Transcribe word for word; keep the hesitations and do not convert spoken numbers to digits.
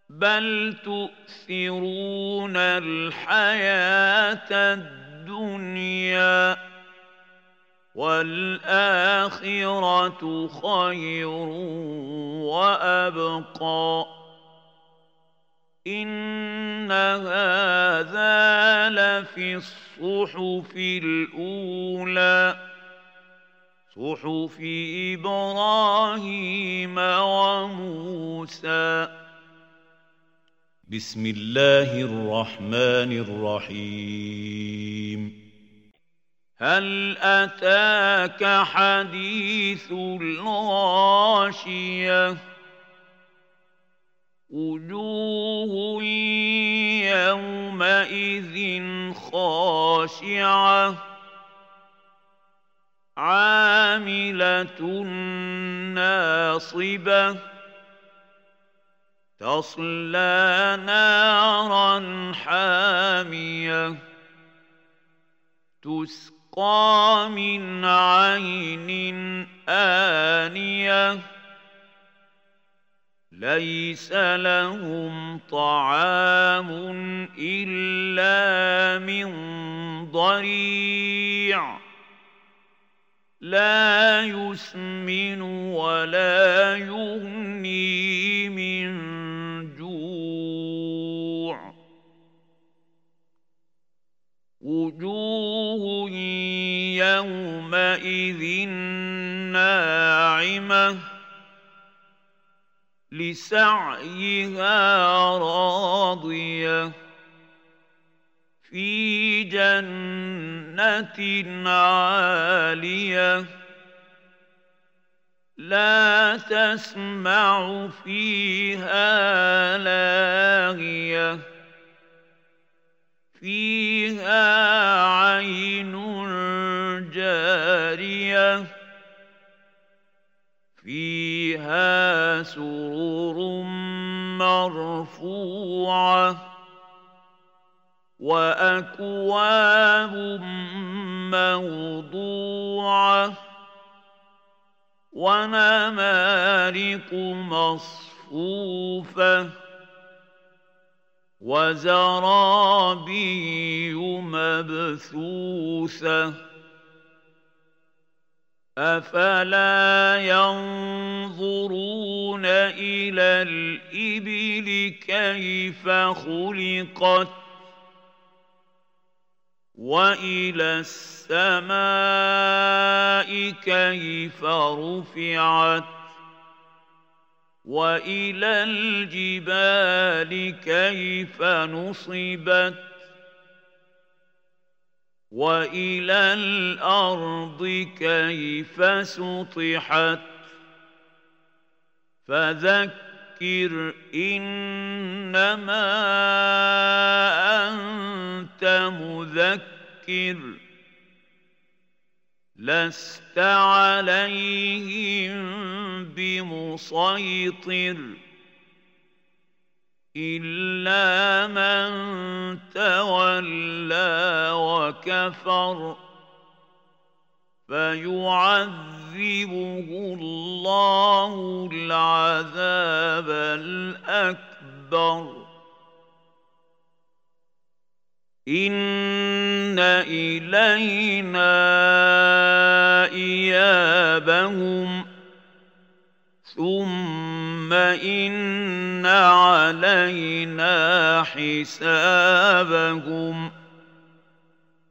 بل تؤثرون الحياة الدنيا والآخرة خير وأبقى إن هذا لفي الصحف الأولى صحف إبراهيم وموسى. بسم الله الرحمن الرحيم. هل أتاك حديث الغاشية وجوه يومئذ خاشعة عاملة ناصبة تصلى نارا حامية تسقى من عين آنية ليس لهم طعام إلا من ضريع لا يسمن ولا يغني من جوع وجوه يومئذ ناعمة لسعيها راضية في جنة عالية لا تسمع فيها لاغية فيها عين جارية فيها سرر مرفوعة وأكواب موضوعة ونمارق مصفوفة وزرابي مبثوثة أفلا ينظرون إلى الإبل كيف خلقت وإلى السماء كيف رفعت وإلى الجبال كيف نصبت وإلى الأرض كيف سطحت فذكر إنما أنت مذكر لست عليهم بمسيطر إلا من تولى وكفر فيعذبه الله العذاب الأكبر إن إلينا إيابهم ثم إن علينا حسابهم